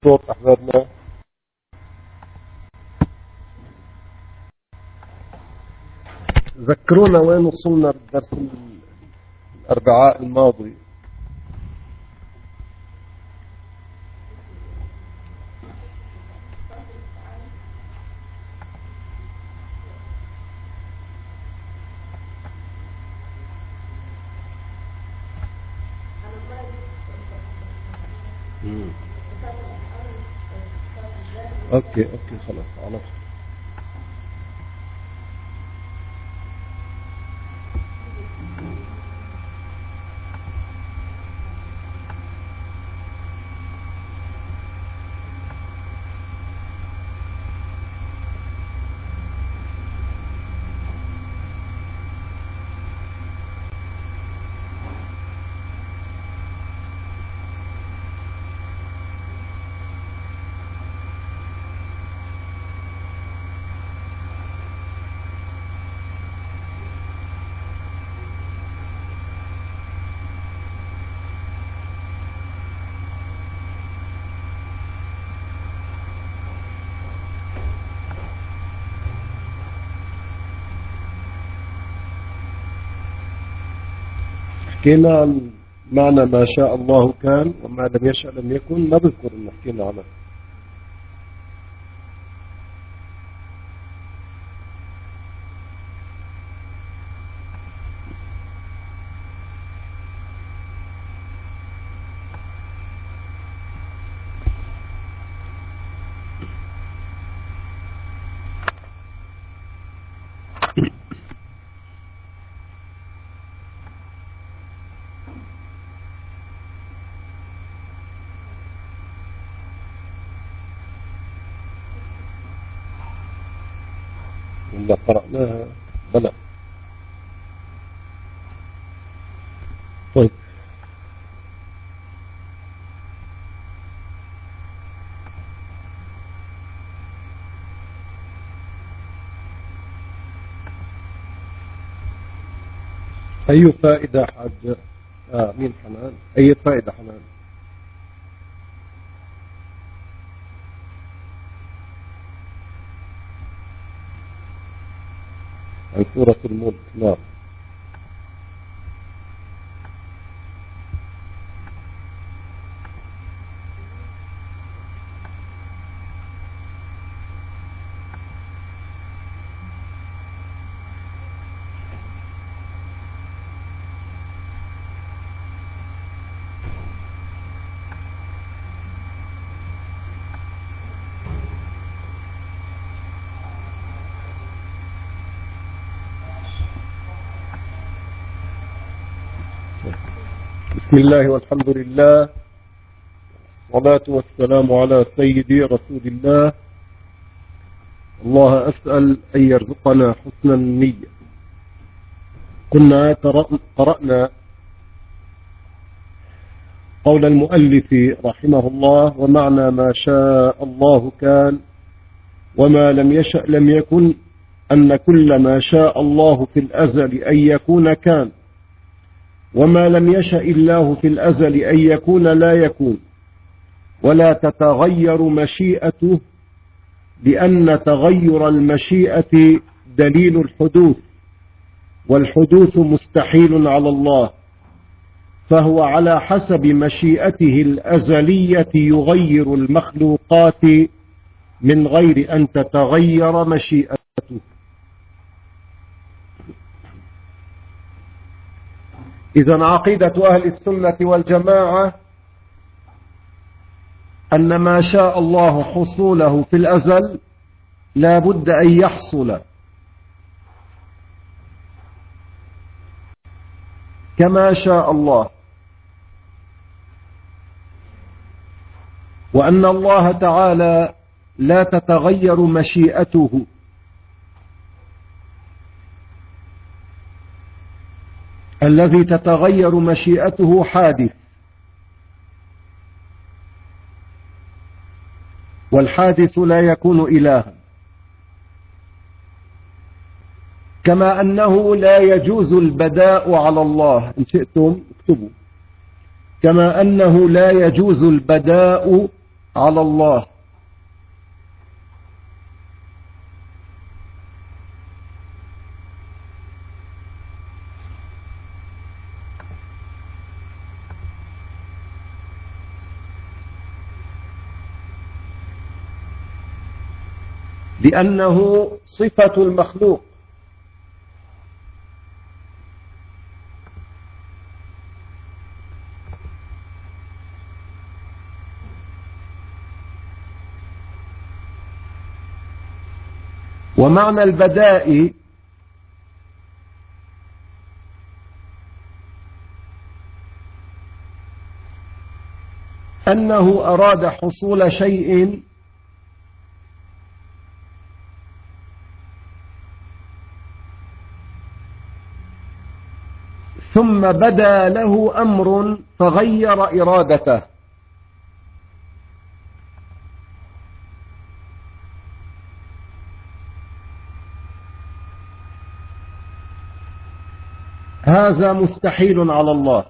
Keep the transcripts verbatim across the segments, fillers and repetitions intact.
الصوت أحبابنا؟ ذكرونا وين وصلنا بالدرس الأربعاء الماضي. مم. اوكي اوكي خلاص عرفت. حكينا عن معنى ما شاء الله كان وما لم يشأ لم يكن. ما بذكر ان حكينا عنه. ولا قرأناها؟ بلى. طيب أي فائدة حاج؟ آه مين حنان؟ أي فائدة حنان؟ عن سورة الملك. نعم. بسم الله والحمد لله، الصلاة والسلام على سيدي رسول الله. الله أسأل أن يرزقنا حسن النية. كنا قرأنا قول المؤلف رحمه الله: ومعنى ما شاء الله كان وما لم يشأ لم يكن، أن كل ما شاء الله في الأزل أن يكون كان، وما لم يشأ الله في الأزل أن يكون لا يكون، ولا تتغير مشيئته، لأن تغير المشيئة دليل الحدوث، والحدوث مستحيل على الله، فهو على حسب مشيئته الأزلية يغير المخلوقات من غير أن تتغير مشيئته. إذن عقيدة أهل السنة والجماعة أن ما شاء الله حصوله في الأزل لا بد أن يحصل، كما شاء الله، وأن الله تعالى لا تتغير مشيئته، الذي تتغير مشيئته حادث، والحادث لا يكون إلها. كما أنه لا يجوز البداء على الله، إن شئتم اكتبوا، كما أنه لا يجوز البداء على الله لأنه صفة المخلوق. ومعنى البداء أنه أراد حصول شيء ثم بدا له أمر فغير إرادته. هذا مستحيل على الله.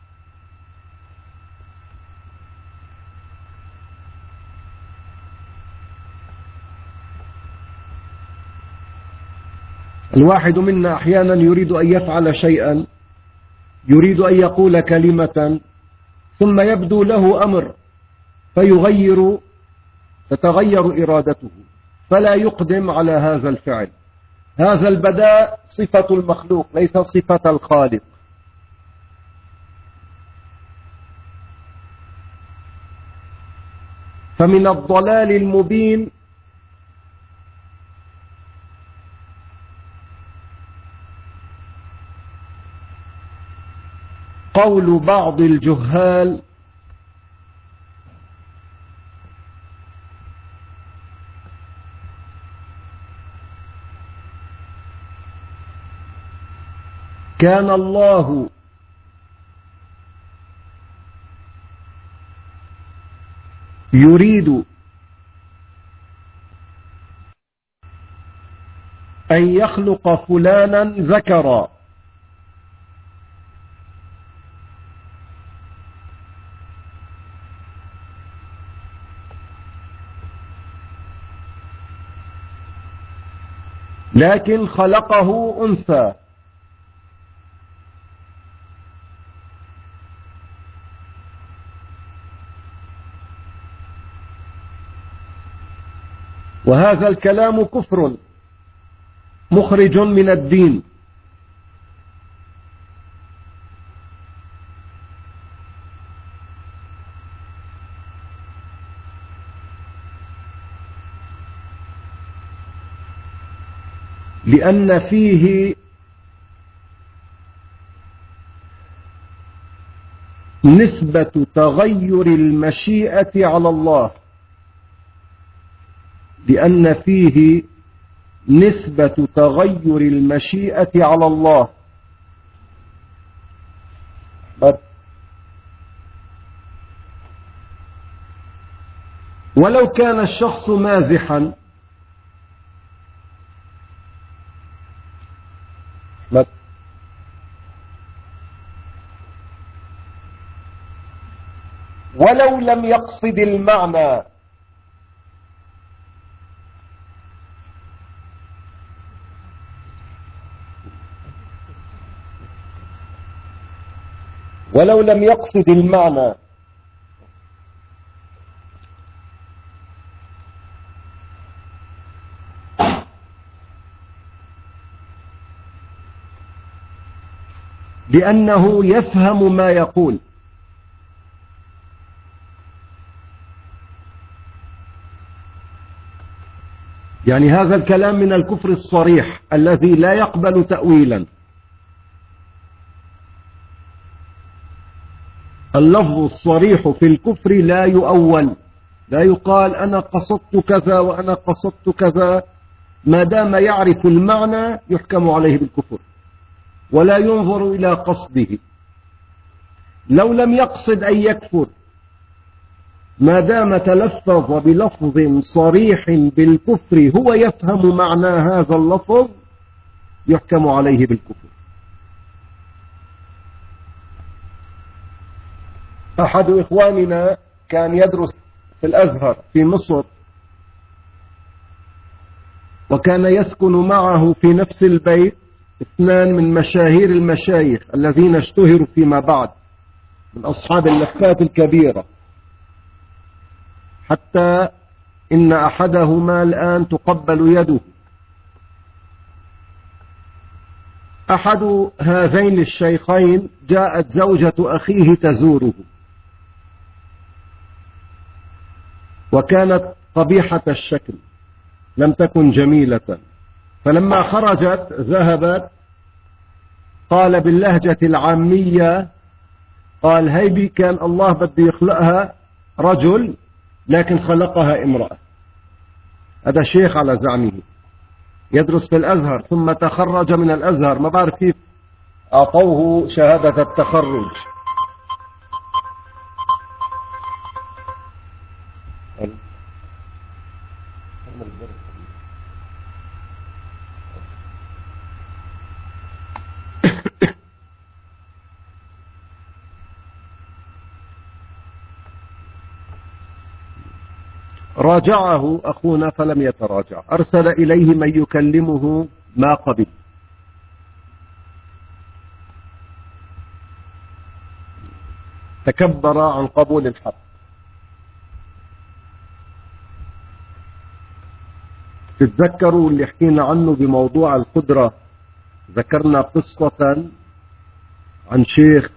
الواحد منا أحيانا يريد أن يفعل شيئا، يريد أن يقول كلمة، ثم يبدو له أمر فيغير تتغير إرادته فلا يقدم على هذا الفعل. هذا البداء صفة المخلوق ليس صفة الخالق. فمن الضلال المبين قول بعض الجهال كان الله يريد أن يخلق فلانا ذكرا لكن خلقه أنثى. وهذا الكلام كفر مخرج من الدين. لأن فيه نسبة تغير المشيئة على الله، لأن فيه نسبة تغير المشيئة على الله. ولو كان الشخص مازحا ولو لم يقصد المعنى ولو لم يقصد المعنى لأنه يفهم ما يقول. يعني هذا الكلام من الكفر الصريح الذي لا يقبل تأويلا. اللفظ الصريح في الكفر لا يؤول، لا يقال أنا قصدت كذا وأنا قصدت كذا. ما دام يعرف المعنى يحكم عليه بالكفر ولا ينظر إلى قصده. لو لم يقصد أن يكفر، ما دام تلفظ بلفظ صريح بالكفر هو يفهم معنى هذا اللفظ يحكم عليه بالكفر. أحد إخواننا كان يدرس في الأزهر في مصر، وكان يسكن معه في نفس البيت اثنان من مشاهير المشايخ الذين اشتهروا فيما بعد من أصحاب اللفات الكبيرة، حتى إن أحدهما الآن تقبل يده. أحد هذين الشيخين جاءت زوجة أخيه تزوره، وكانت قبيحة الشكل لم تكن جميلة، فلما خرجت ذهبت قال باللهجة العامية، قال هيدي كان الله بده يخلقها رجل لكن خلقها امرأة. هذا شيخ على زعمه يدرس في الأزهر ثم تخرج من الأزهر، ما بعرف كيف أعطوه شهادة التخرج. راجعه أخونا فلم يتراجع، أرسل إليه من يكلمه ما قبل. تكبر عن قبول الحق. تتذكروا اللي حكينا عنه بموضوع القدرة، ذكرنا قصة عن شيخ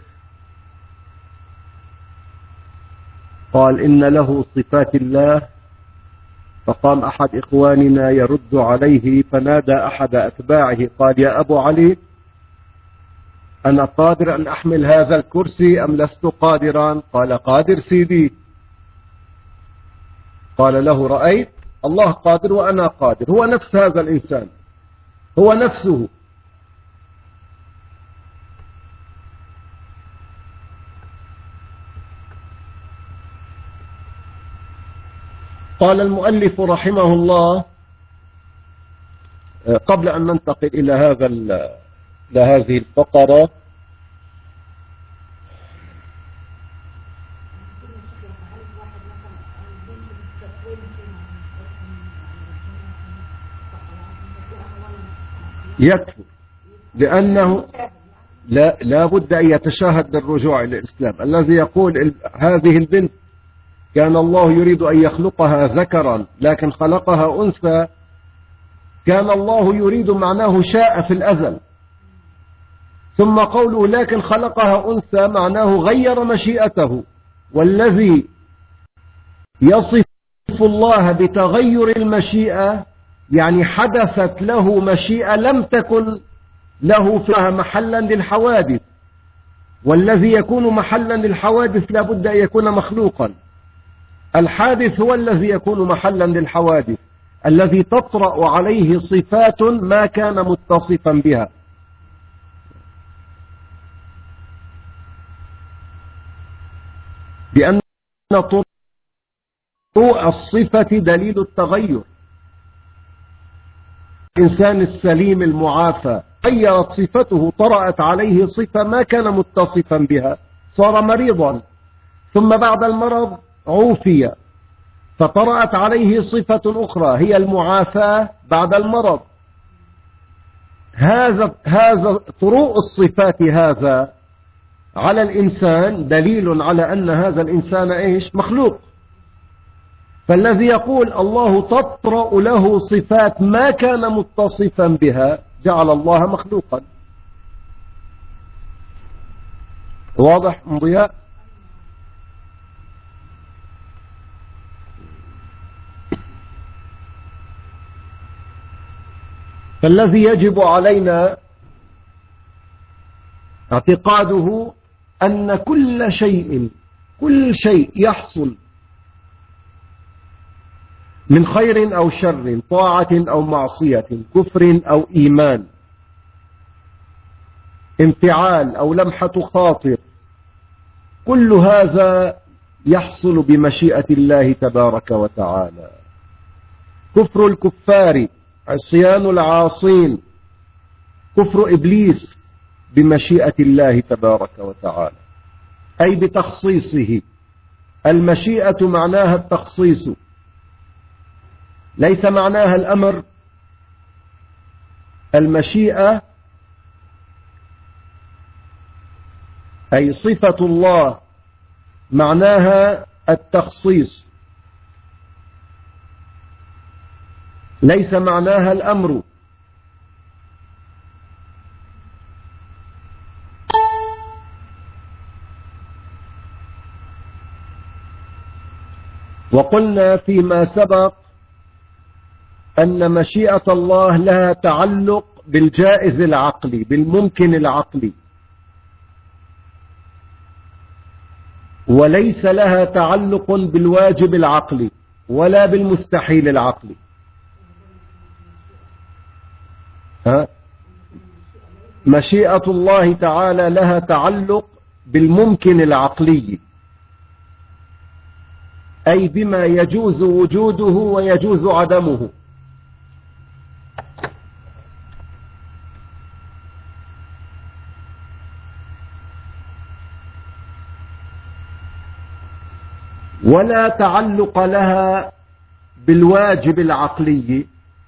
قال إن له صفات الله، فقام أحد إخواننا يرد عليه فنادى أحد أتباعه قال يا أبو علي أنا قادر أن أحمل هذا الكرسي أم لست قادرا؟ قال قادر سيدي. قال له رأيت الله قادر وأنا قادر، هو نفس هذا الإنسان، هو نفسه. قال المؤلف رحمه الله قبل أن ننتقل إلى هذا إلى هذه الفقرة، يكفي لأنه لا, لا بد أن يتشاهد بالرجوع إلى الإسلام. الذي يقول هذه البنت كان الله يريد أن يخلقها ذكرا لكن خلقها أنثى، كان الله يريد معناه شاء في الأزل، ثم قوله لكن خلقها أنثى معناه غير مشيئته. والذي يصف الله بتغير المشيئة يعني حدثت له مشيئة لم تكن له فيها محلا للحوادث، والذي يكون محلا للحوادث لا بد أن يكون مخلوقا. الحادث هو الذي يكون محلا للحوادث، الذي تطرأ عليه صفات ما كان متصفا بها. لأن طروء الصفة دليل التغير. الإنسان السليم المعافى غيرت صفته، طرأت عليه صفة ما كان متصفا بها، صار مريضا، ثم بعد المرض عوفي فطرأت عليه صفة أخرى هي المعافاة بعد المرض. هذا هذا طروء الصفات هذا على الإنسان دليل على أن هذا الإنسان إيش؟ مخلوق. فالذي يقول الله تطرأ له صفات ما كان متصفا بها جعل الله مخلوقا. واضح ضياء؟ فالذي يجب علينا اعتقاده أن كل شيء كل شيء يحصل من خير أو شر، طاعة أو معصية، كفر أو إيمان، انفعال أو لمحة خاطر، كل هذا يحصل بمشيئة الله تبارك وتعالى. كفر الكفار، عصيان العاصين، كفر إبليس بمشيئة الله تبارك وتعالى، أي بتخصيصه. المشيئة معناها التخصيص، ليس معناها الأمر. المشيئة أي صفة الله معناها التخصيص، ليس معناها الأمر. وقلنا فيما سبق أن مشيئة الله لها تعلق بالجائز العقلي، بالممكن العقلي، وليس لها تعلق بالواجب العقلي ولا بالمستحيل العقلي. ها؟ مشيئة الله تعالى لها تعلق بالممكن العقلي، أي بما يجوز وجوده ويجوز عدمه. ولا تعلق لها بالواجب العقلي،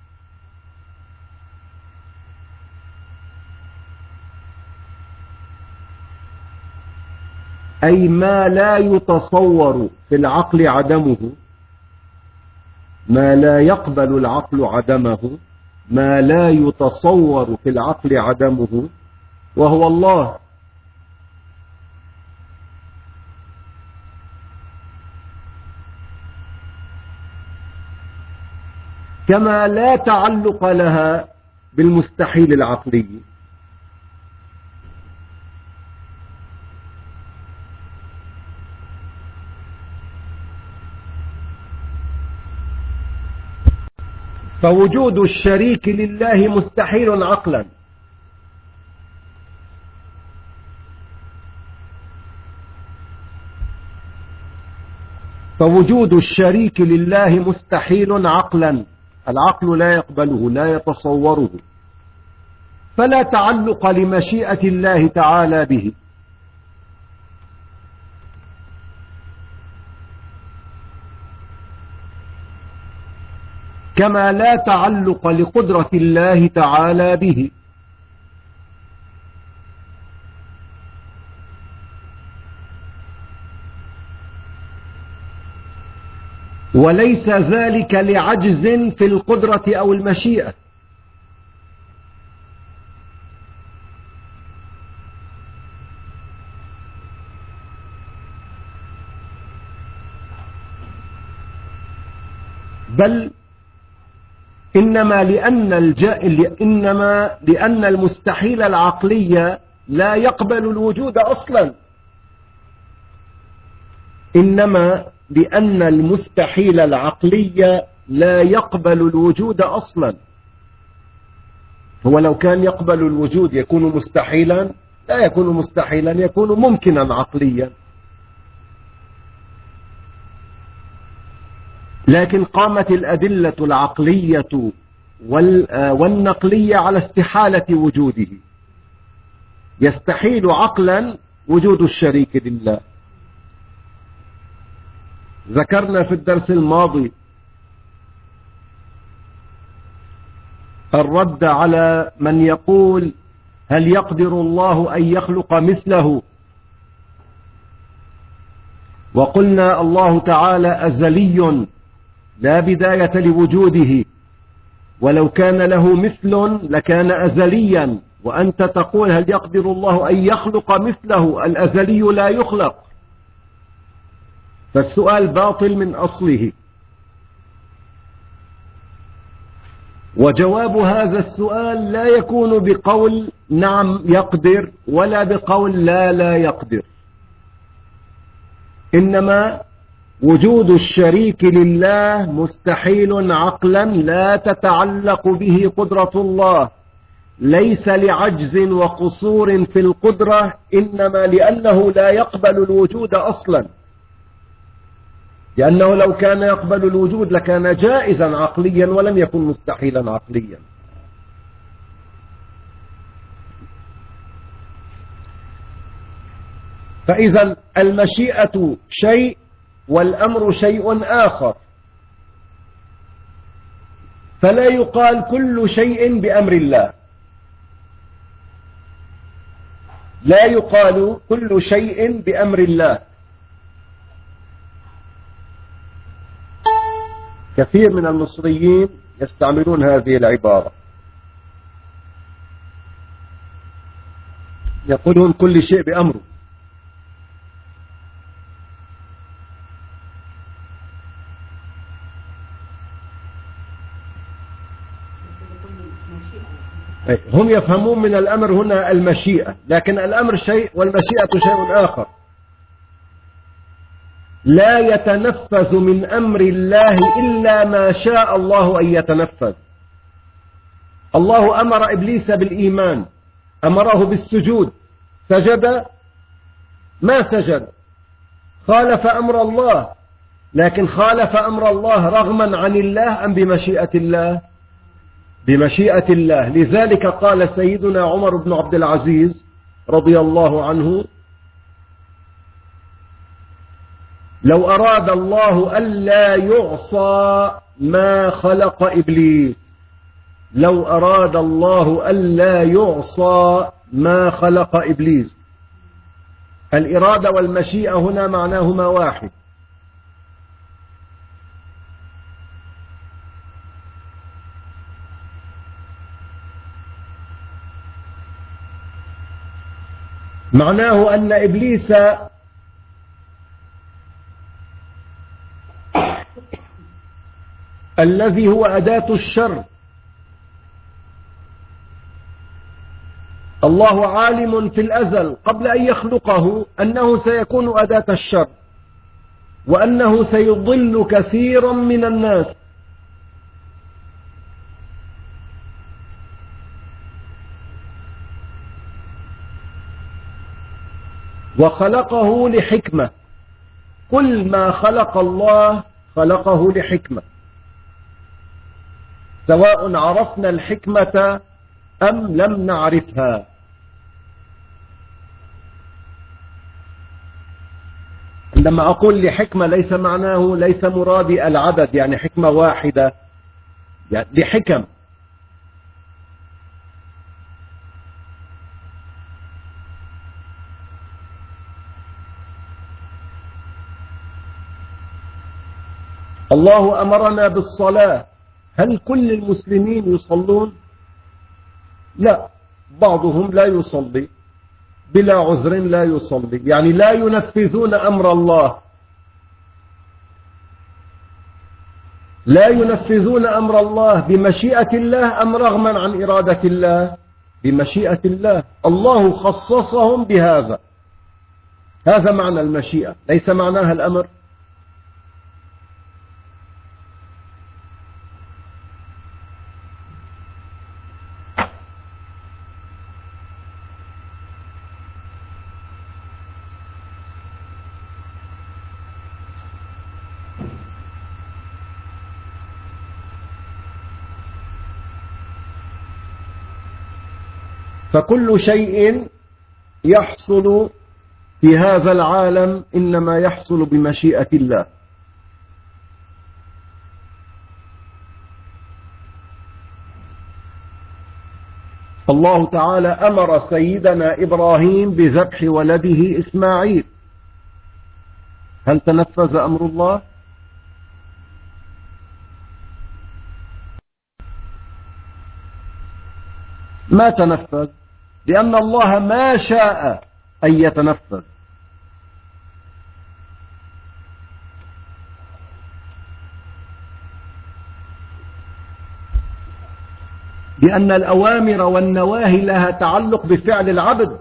أي ما لا يتصور في العقل عدمه، ما لا يقبل العقل عدمه، ما لا يتصور في العقل عدمه، وهو الله. كما لا تعلق لها بالمستحيل العقلي. فوجود الشريك لله مستحيل عقلا، فوجود الشريك لله مستحيل عقلا، العقل لا يقبله لا يتصوره، فلا تعلق لمشيئة الله تعالى به. كما لا تعلق لقدرة الله تعالى به. وليس ذلك لعجز في القدرة أو المشيئة، بل إنما لأن الجائل إنما لأن المستحيل العقلي لا يقبل الوجود أصلا، إنما لأن المستحيل العقلي لا يقبل الوجود أصلا. هو لو كان يقبل الوجود يكون مستحيلا؟ لا يكون مستحيلا، يكون ممكنا عقليا. لكن قامت الأدلة العقلية والنقلية على استحالة وجوده، يستحيل عقلا وجود الشريك لله. ذكرنا في الدرس الماضي الرد على من يقول هل يقدر الله أن يخلق مثله، وقلنا الله تعالى أزلي لا بداية لوجوده، ولو كان له مثل لكان أزليا، وأنت تقول هل يقدر الله أن يخلق مثله؟ الأزلي لا يخلق، فالسؤال باطل من أصله. وجواب هذا السؤال لا يكون بقول نعم يقدر ولا بقول لا لا يقدر، إنما وجود الشريك لله مستحيل عقلا، لا تتعلق به قدرة الله، ليس لعجز وقصور في القدرة، إنما لأنه لا يقبل الوجود أصلا، لأنه لو كان يقبل الوجود لكان جائزا عقليا ولم يكن مستحيلا عقليا. فإذا المشيئة شيء والأمر شيء آخر، فلا يقال كل شيء بأمر الله، لا يقال كل شيء بأمر الله. كثير من المصريين يستعملون هذه العبارة، يقولون كل شيء بأمره. هم يفهمون من الأمر هنا المشيئة، لكن الأمر شيء والمشيئة شيء آخر. لا يتنفذ من أمر الله إلا ما شاء الله أن يتنفذ. الله أمر إبليس بالإيمان، أمره بالسجود، سجد؟ ما سجد، خالف أمر الله. لكن خالف أمر الله رغما عن الله أم بمشيئة الله؟ بمشيئة الله. لذلك قال سيدنا عمر بن عبد العزيز رضي الله عنه: لو أراد الله ألا يعصى ما خلق إبليس، لو أراد الله ألا يعصى ما خلق إبليس. الإرادة والمشيئة هنا معناهما واحد. معناه أن إبليس الذي هو أداة الشر، الله عالم في الأزل قبل أن يخلقه أنه سيكون أداة الشر، وأنه سيضل كثيرا من الناس. وخلقه لحكمة. كل ما خلق الله خلقه لحكمة، سواء عرفنا الحكمة أم لم نعرفها. لما أقول لحكمة ليس معناه، ليس مرادي العدد، يعني حكمة واحدة، يعني لحكم. الله أمرنا بالصلاة. هل كل المسلمين يصلون؟ لا، بعضهم لا يصلي بلا عذر، لا يصلي، يعني لا ينفذون أمر الله، لا ينفذون أمر الله بمشيئة الله أم رغما عن إرادة الله؟ بمشيئة الله. الله خصصهم بهذا، هذا معنى المشيئة، ليس معناها الأمر. فكل شيء يحصل في هذا العالم إنما يحصل بمشيئة الله. الله تعالى أمر سيدنا إبراهيم بذبح ولده إسماعيل. هل تنفذ أمر الله؟ ما تنفذ، لأن الله ما شاء أن يتنفذ. لأن الأوامر والنواهي لها تعلق بفعل العبد.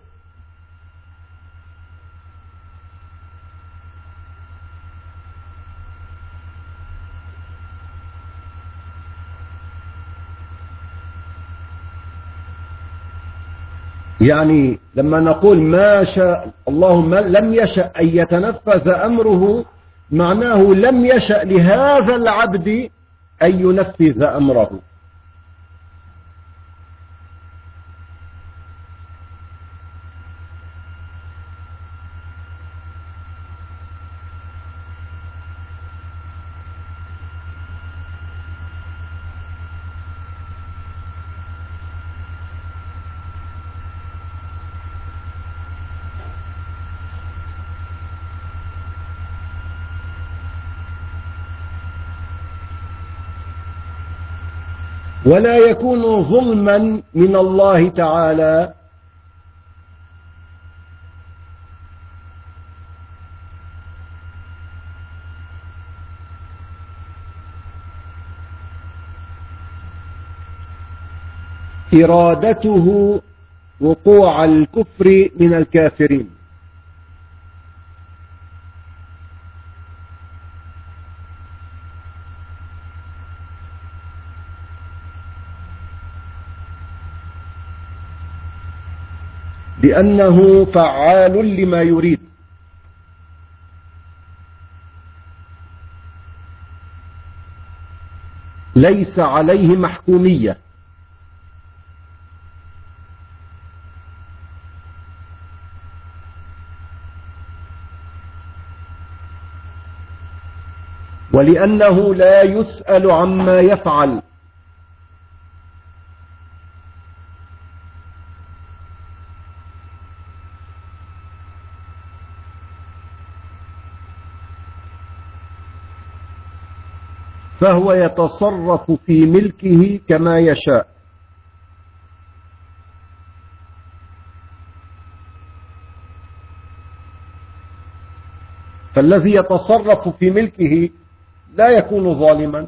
يعني لما نقول ما شاء الله لم يشأ أن يتنفذ أمره، معناه لم يشأ لهذا العبد أن ينفذ أمره. ولا يكون ظلما من الله تعالى إرادته وقوع الكفر من الكافرين، لأنه فعال لما يريد. ليس عليه محكومية، ولأنه لا يسأل عما يفعل، فهو يتصرف في ملكه كما يشاء. فالذي يتصرف في ملكه لا يكون ظالما،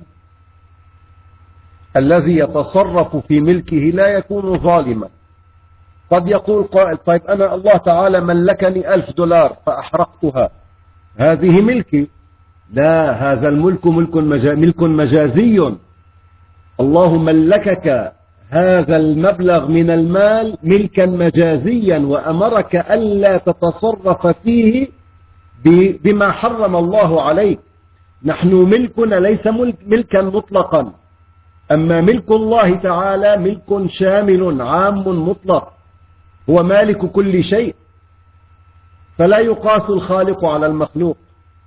الذي يتصرف في ملكه لا يكون ظالما. قد يقول قائل: طيب أنا الله تعالى ملكني ألف دولار فأحرقتها، هذه ملكي. لا، هذا الملك ملك مجا... ملك مجازي. الله ملكك هذا المبلغ من المال ملكا مجازيا، وأمرك ألا تتصرف فيه ب... بما حرم الله عليك. نحن ملكنا ليس ملك ملكا مطلقا، أما ملك الله تعالى ملك شامل عام مطلق، هو مالك كل شيء، فلا يقاس الخالق على المخلوق.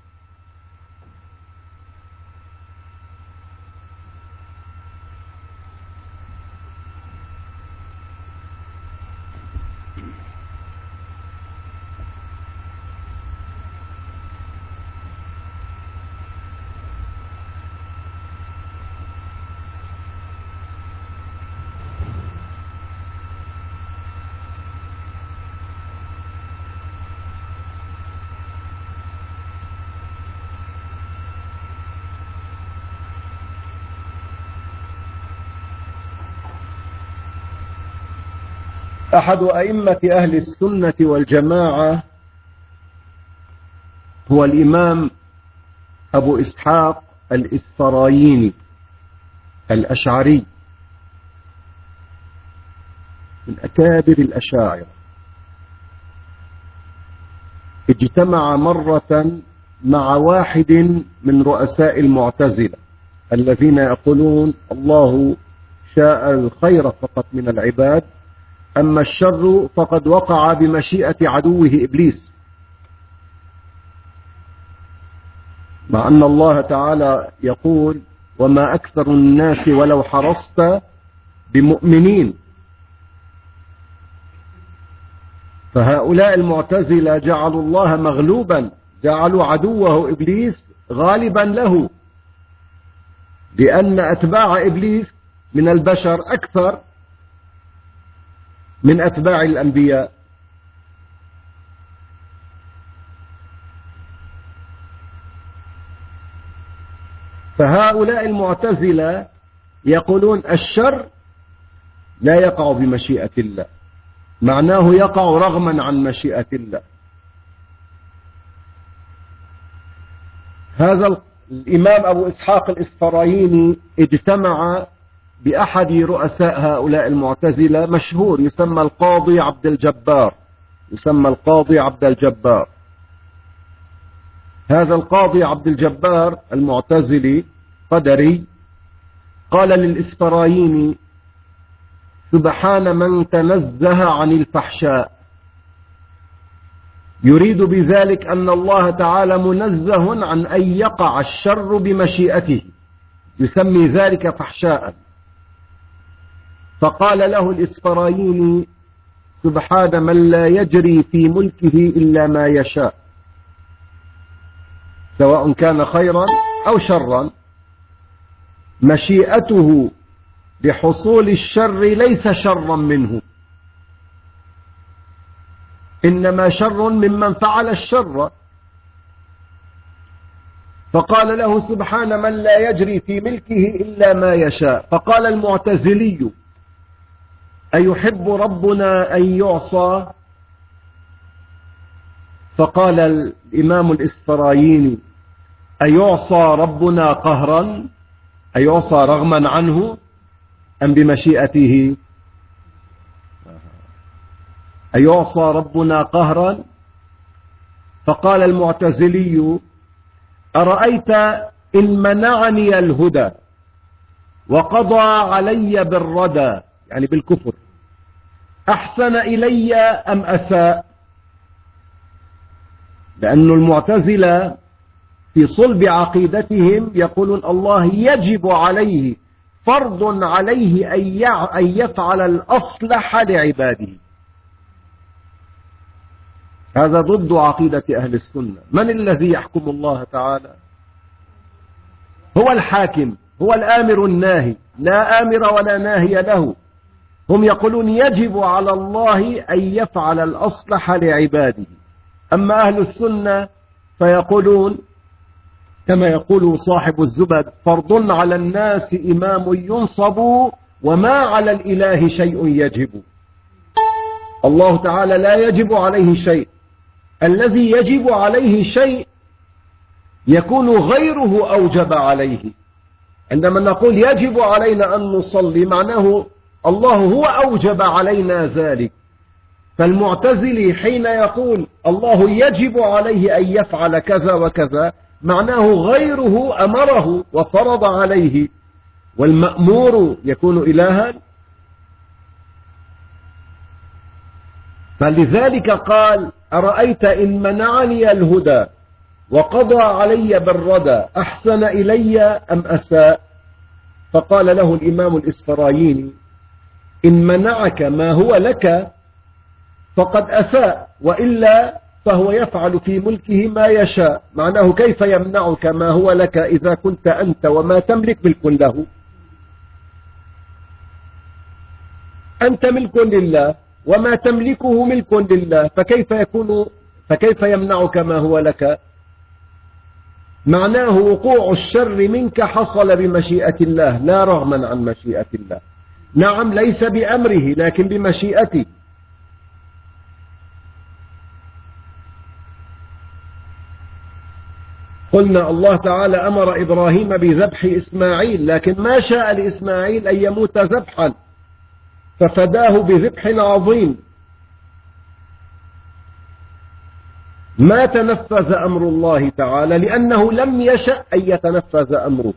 أحد أئمة أهل السنة والجماعة هو الإمام أبو إسحاق الإسفرايني الأشعري من أكابر الأشاعرة. اجتمع مرة مع واحد من رؤساء المعتزلة الذين يقولون الله شاء الخير فقط من العباد، أما الشر فقد وقع بمشيئة عدوه إبليس، مع أن الله تعالى يقول: وما أكثر الناس ولو حرصت بمؤمنين. فهؤلاء المعتزلة جعلوا الله مغلوبا، جعلوا عدوه إبليس غالبا له، لأن أتباع إبليس من البشر أكثر من أتباع الأنبياء. فهؤلاء المعتزلة يقولون الشر لا يقع بمشيئة الله، معناه يقع رغما عن مشيئة الله. هذا الإمام أبو إسحاق الإسفرايني اجتمع بأحد رؤساء هؤلاء المعتزلة مشهور يسمى القاضي عبد الجبار، يسمى القاضي عبد الجبار. هذا القاضي عبد الجبار المعتزلي قدري قال للإسفرايني: سبحان من تنزه عن الفحشاء. يريد بذلك أن الله تعالى منزه عن أن يقع الشر بمشيئته، يسمي ذلك فحشاء. فقال له الإسفرايني: سبحان من لا يجري في ملكه إلا ما يشاء، سواء كان خيرا أو شرا، مشيئته لحصول الشر ليس شرا منه، إنما شر ممن فعل الشر. فقال له سبحانه: من لا يجري في ملكه إلا ما يشاء. فقال المعتزلي: أيحب ربنا أن يعصى؟ فقال الإمام الإسفرايني: أيعصى ربنا قهرا؟ أيعصى رغما عنه أم بمشيئته؟ أيعصى ربنا قهرا؟ فقال المعتزلي: أرأيت إن منعني الهدى وقضى علي بالردى، يعني بالكفر، أحسن إلي أم أساء؟ لأن المعتزلة في صلب عقيدتهم يقولون الله يجب عليه، فرض عليه أن يفعل الأصلح لعباده. هذا ضد عقيدة أهل السنة. من الذي يحكم الله تعالى؟ هو الحاكم، هو الآمر الناهي، لا آمر ولا ناهي له. هم يقولون يجب على الله أن يفعل الأصلح لعباده. أما أهل السنة فيقولون كما يقول صاحب الزبد: فرض على الناس إمام ينصب وما على الإله شيء يجب. الله تعالى لا يجب عليه شيء، الذي يجب عليه شيء يكون غيره أوجب عليه. عندما نقول يجب علينا أن نصلي معناه الله هو أوجب علينا ذلك. فالمعتزلي حين يقول الله يجب عليه أن يفعل كذا وكذا معناه غيره أمره وفرض عليه، والمأمور يكون إلها. فلذلك قال: أرأيت إن منعني الهدى وقضى علي بالردى أحسن إلي أم أساء؟ فقال له الإمام الإسفرايني: إن منعك ما هو لك فقد أساء، وإلا فهو يفعل في ملكه ما يشاء. معناه كيف يمنعك ما هو لك إذا كنت أنت وما تملك ملك له؟ أنت ملك لله وما تملكه ملك لله، فكيف يكون فكيف يمنعك ما هو لك؟ معناه وقوع الشر منك حصل بمشيئة الله لا رغما عن مشيئة الله. نعم، ليس بأمره لكن بمشيئته. قلنا الله تعالى أمر إبراهيم بذبح إسماعيل، لكن ما شاء لإسماعيل أن يموت ذبحا ففداه بذبح عظيم. ما تنفذ أمر الله تعالى لأنه لم يشأ أن يتنفذ أمره.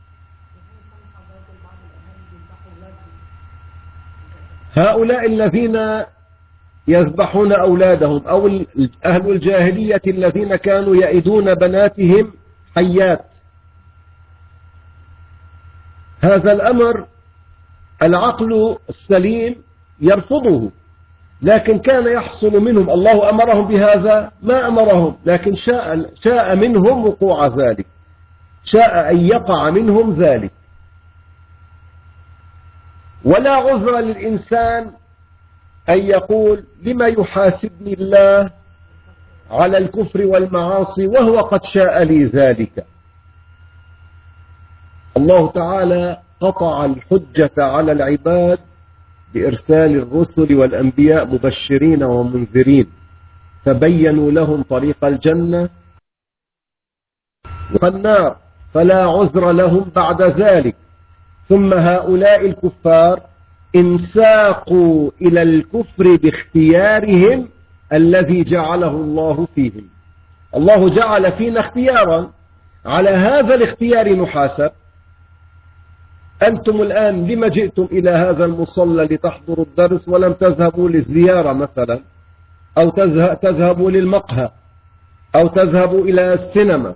هؤلاء الذين يذبحون أولادهم أو أهل الجاهلية الذين كانوا يئدون بناتهم حيات، هذا الأمر العقل السليم يرفضه، لكن كان يحصل منهم. الله أمرهم بهذا؟ ما أمرهم، لكن شاء, شاء منهم وقوع ذلك، شاء أن يقع منهم ذلك. ولا عذر للإنسان أن يقول لما يحاسبني الله على الكفر والمعاصي وهو قد شاء لي ذلك. الله تعالى قطع الحجة على العباد بإرسال الرسل والأنبياء مبشرين ومنذرين، فبينوا لهم طريق الجنة والنار، فلا عذر لهم بعد ذلك. ثم هؤلاء الكفار انساقوا إلى الكفر باختيارهم الذي جعله الله فيهم. الله جعل فينا اختيارا، على هذا الاختيار نحاسب. أنتم الآن لما جئتم إلى هذا المصلى لتحضروا الدرس ولم تذهبوا للزيارة مثلا، أو تذهبوا للمقهى، أو تذهبوا إلى السينما؟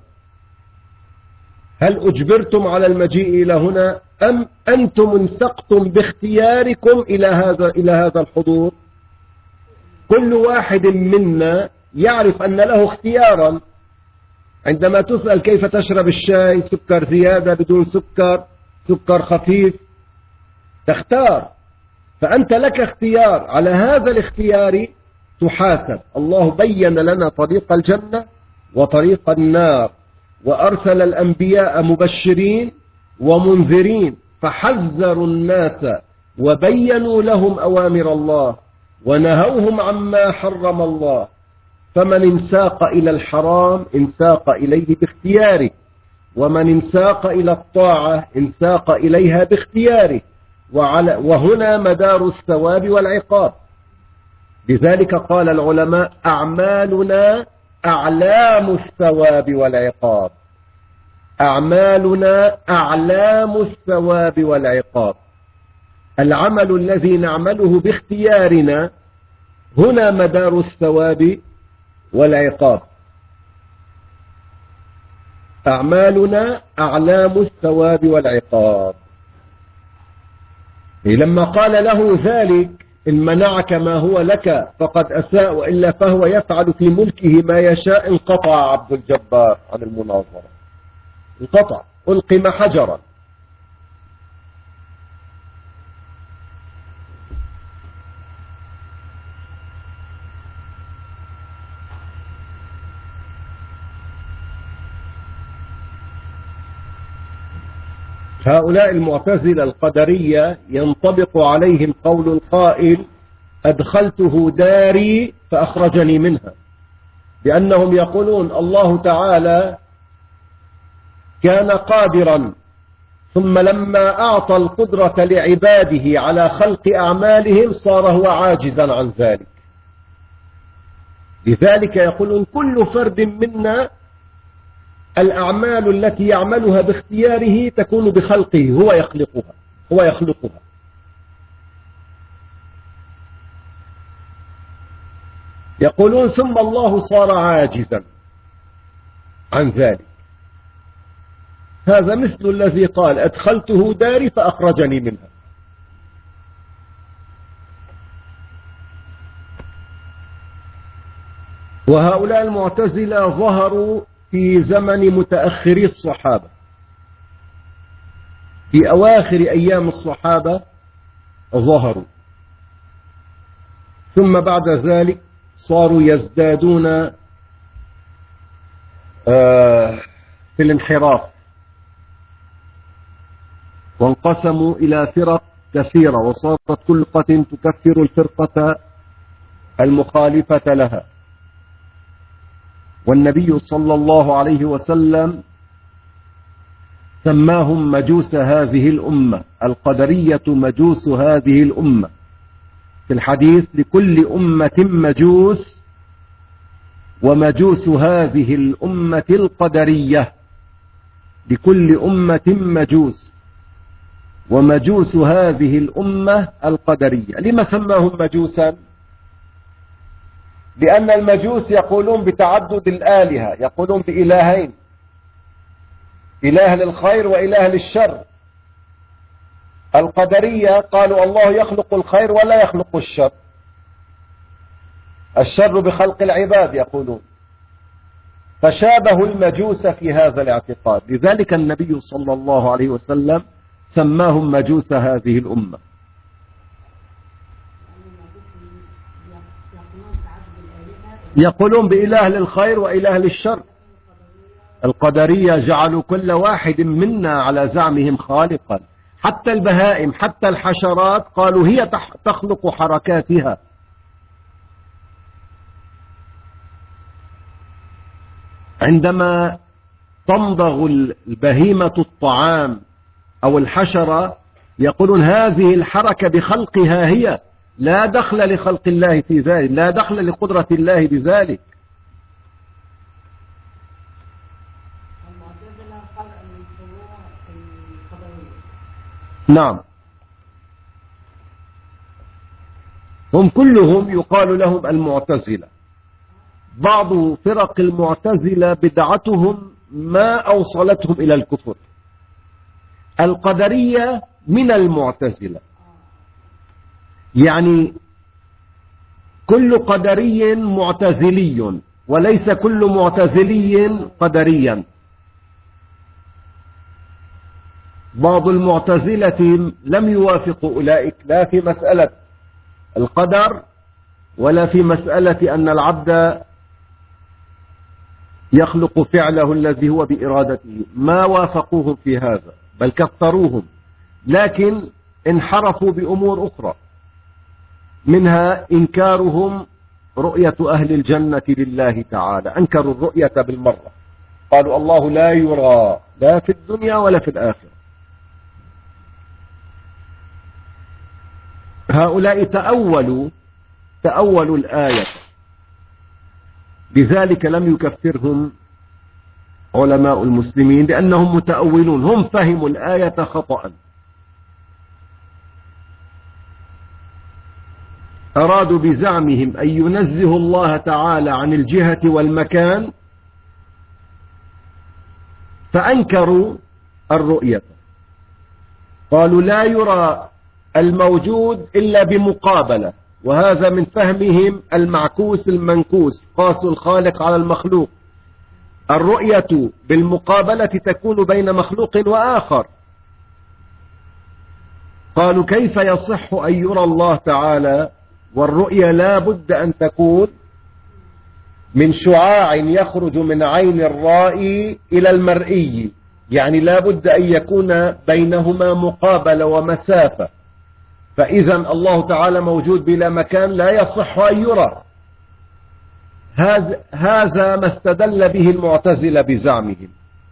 هل أجبرتم على المجيء إلى هنا أم أنتم انسقتم باختياركم إلى هذا إلى هذا الحضور؟ كل واحد منا يعرف أن له اختيارا. عندما تسأل كيف تشرب الشاي، سكر زيادة، بدون سكر، سكر خفيف، تختار، فأنت لك اختيار، على هذا الاختيار تحاسب. الله بين لنا طريق الجنة وطريق النار، وأرسل الأنبياء مبشرين ومنذرين، فحذروا الناس وبينوا لهم أوامر الله ونهوهم عما حرم الله. فمن انساق إلى الحرام انساق إليه باختياره، ومن انساق إلى الطاعة انساق إليها باختياره، وعلى وهنا مدار الثواب والعقاب. لذلك قال العلماء: أعمالنا أعلام الثواب والعقاب. أعمالنا أعلام الثواب والعقاب. العمل الذي نعمله باختيارنا هنا مدار الثواب والعقاب. أعمالنا أعلام الثواب والعقاب. لما قال له ذلك: إن منعك ما هو لك فقد أساء، وإلا فهو يفعل في ملكه ما يشاء، انقطع عبد الجبار عن المناظرة، انقطع، ألقم حجرا. هؤلاء المعتزلة القدرية ينطبق عليهم قول القائل: أدخلته داري فأخرجني منها، لأنهم يقولون الله تعالى كان قادرا، ثم لما أعطى القدرة لعباده على خلق أعمالهم صار هو عاجزا عن ذلك. لذلك يقولون كل فرد منا الأعمال التي يعملها باختياره تكون بخلقه، هو يخلقها هو يخلقها يقولون ثم الله صار عاجزا عن ذلك. هذا مثل الذي قال: أدخلته داري فأخرجني منها. وهؤلاء المعتزلة ظهروا في زمن متأخري الصحابة، في أواخر أيام الصحابة ظهروا، ثم بعد ذلك صاروا يزدادون في الانحراف، وانقسموا إلى فرق كثيرة، وصارت كل فرقة تكفر الفرقة المخالفة لها. والنبي صلى الله عليه وسلم سماهم مجوس هذه الأمة، القدرية مجوس هذه الأمة، في الحديث: لكل أمة مجوس ومجوس هذه الأمة القدرية. لكل أمة مجوس ومجوس هذه الأمة القدرية. لما سماهم مجوسا؟ لأن المجوس يقولون بتعدد الآلهة، يقولون بإلهين، إله للخير وإله للشر. القدرية قالوا الله يخلق الخير ولا يخلق الشر، الشر بخلق العباد يقولون، فشابهوا المجوس في هذا الاعتقاد. لذلك النبي صلى الله عليه وسلم سماهم مجوس هذه الأمة. يقولون بإله للخير وإله للشر. القدرية جعلوا كل واحد منا على زعمهم خالقا، حتى البهائم، حتى الحشرات قالوا هي تخلق حركاتها. عندما تمضغ البهيمة الطعام أو الحشرة يقولون هذه الحركة بخلقها هي، لا دخل لخلق الله في ذلك، لا دخل لقدرة الله بذلك. نعم، هم كلهم يقال لهم المعتزلة. بعض فرق المعتزلة بدعتهم ما أوصلتهم إلى الكفر. القدرية من المعتزلة، يعني كل قدري معتزلي وليس كل معتزلي قدريا. بعض المعتزلة لم يوافقوا أولئك لا في مسألة القدر ولا في مسألة أن العبد يخلق فعله الذي هو بإرادته، ما وافقوهم في هذا بل كفروهم، لكن انحرفوا بأمور أخرى، منها إنكارهم رؤية أهل الجنة لله تعالى، أنكروا الرؤية بالمرة، قالوا الله لا يرى لا في الدنيا ولا في الآخرة. هؤلاء تأولوا تأولوا الآية، لذلك لم يكفرهم علماء المسلمين لأنهم متأولون، هم فهموا الآية خطأ، أرادوا بزعمهم أن ينزه الله تعالى عن الجهة والمكان فأنكروا الرؤية، قالوا لا يرى الموجود إلا بمقابلة، وهذا من فهمهم المعكوس المنكوس، قاسوا الخالق على المخلوق، الرؤية بالمقابلة تكون بين مخلوق وآخر. قالوا كيف يصح أن يرى الله تعالى والرؤية لا بد أن تكون من شعاع يخرج من عين الرائي إلى المرئي، يعني لا بد أن يكون بينهما مقابلة ومسافة، فإذا الله تعالى موجود بلا مكان لا يصح أن يرى. هذا هذا ما استدل به المعتزلة بزعمهم،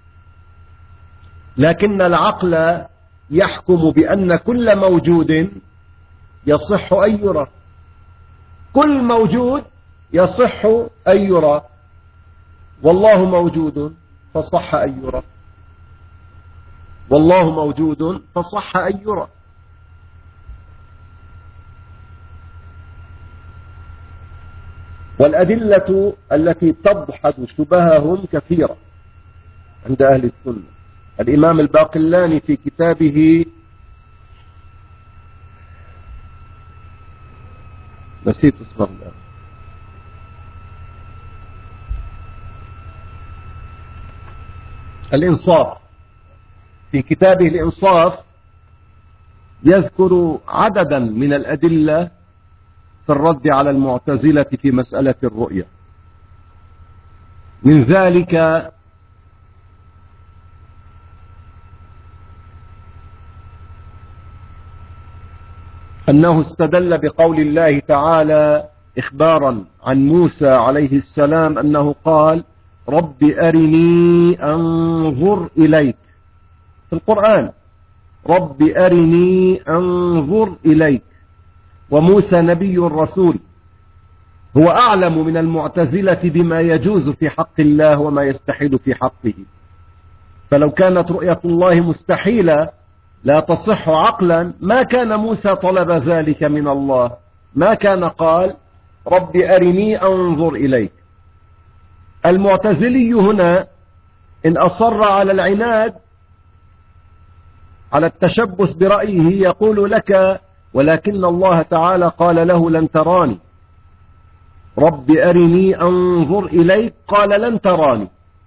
لكن العقل يحكم بأن كل موجود يصح أن يرى، كل موجود يصح أن يرى، والله موجود فصح أن يرى، والله موجود فصح أن يرى. والأدلة التي تضحد شبههم كثيرة عند أهل السنة. الإمام الباقلاني في كتابه نسيت اسمه الآن، الإنصاف، في كتابه الإنصاف يذكر عددا من الأدلة في الرد على المعتزلة في مسألة الرؤية. من ذلك أنه استدل بقول الله تعالى إخبارا عن موسى عليه السلام أنه قال رب أرني أنظر إليك، في القرآن رب أرني أنظر إليك، وموسى نبي رسول، هو أعلم من المعتزلة بما يجوز في حق الله وما يستحيل في حقه، فلو كانت رؤية الله مستحيلة لا تصح عقلا ما كان موسى طلب ذلك من الله، ما كان قال رب أرني أنظر إليك. المعتزلي هنا إن أصر على العناد على التشبث برأيه يقول لك ولكن الله تعالى قال له لن تراني، رب أرني أنظر إليك قال لن تراني،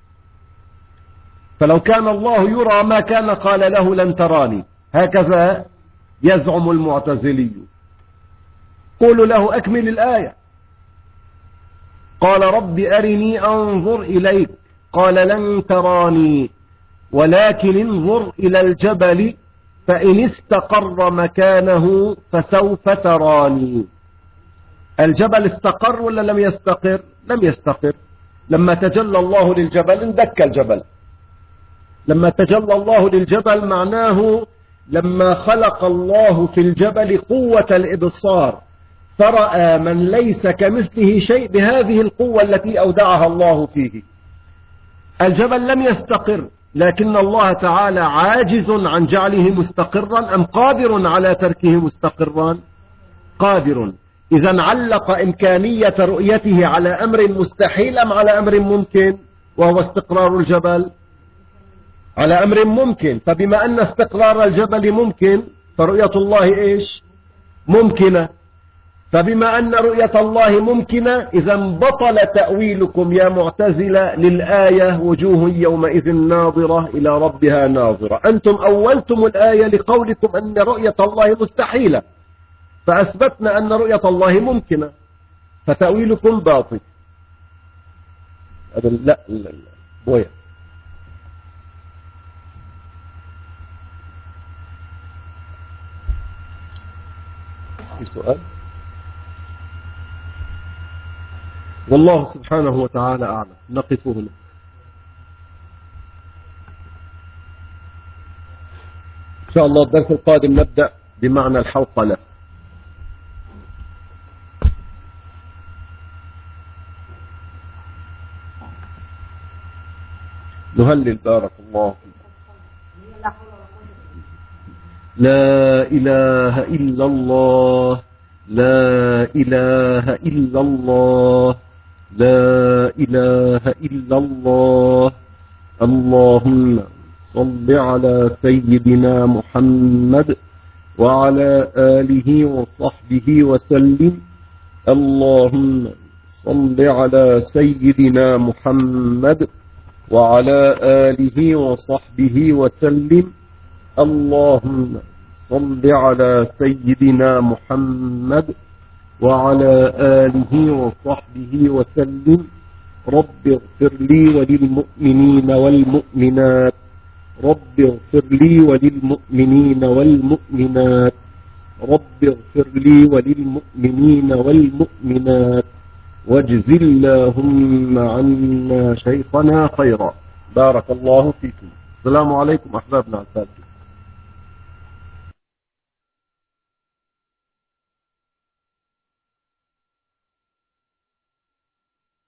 فلو كان الله يرى ما كان قال له لن تراني، هكذا يزعم المعتزلي. قولوا له أكمل الآية، قال رب أرني أنظر إليك قال لن تراني ولكن انظر إلى الجبل فإن استقر مكانه فسوف تراني. الجبل استقر ولا لم يستقر؟ لم يستقر. لما تجلى الله للجبل اندك الجبل، لما تجلى الله للجبل معناه لما خلق الله في الجبل قوة الإبصار فرأى من ليس كمثله شيء بهذه القوة التي أودعها الله فيه. الجبل لم يستقر، لكن الله تعالى عاجز عن جعله مستقرا أم قادر على تركه مستقرا؟ قادر. إذا علق إمكانية رؤيته على أمر مستحيل أم على أمر ممكن وهو استقرار الجبل؟ على أمر ممكن، فبما أن استقرار الجبل ممكن فرؤية الله إيش؟ ممكنة. فبما أن رؤية الله ممكنة إذا بطل تأويلكم يا معتزلة للآية وجوه يومئذ ناظرة إلى ربها ناظرة. أنتم أولتم الآية لقولكم أن رؤية الله مستحيلة، فأثبتنا أن رؤية الله ممكنة، فتأويلكم باطل. لا لا لا بويا في سؤال. والله سبحانه وتعالى أعلم. نقف هنا. إن شاء الله الدرس القادم نبدأ بمعنى الحوقلة. نهلل بارك الله فيك. لا إله إلا الله، لا إله إلا الله، لا إله إلا الله. اللهم صل على سيدنا محمد وعلى آله وصحبه وسلم. اللهم صل على سيدنا محمد وعلى آله وصحبه وسلم. اللهم صل على سيدنا محمد وعلى آله وصحبه وسلم. رب اغفر لي وللمؤمنين والمؤمنات، رب اغفر لي وللمؤمنين والمؤمنات، رب اغفر لي وللمؤمنين والمؤمنات، واجز اللهم عنا شيخنا خيرا. بارك الله فيكم. السلام عليكم أحبابنا الفاتحين.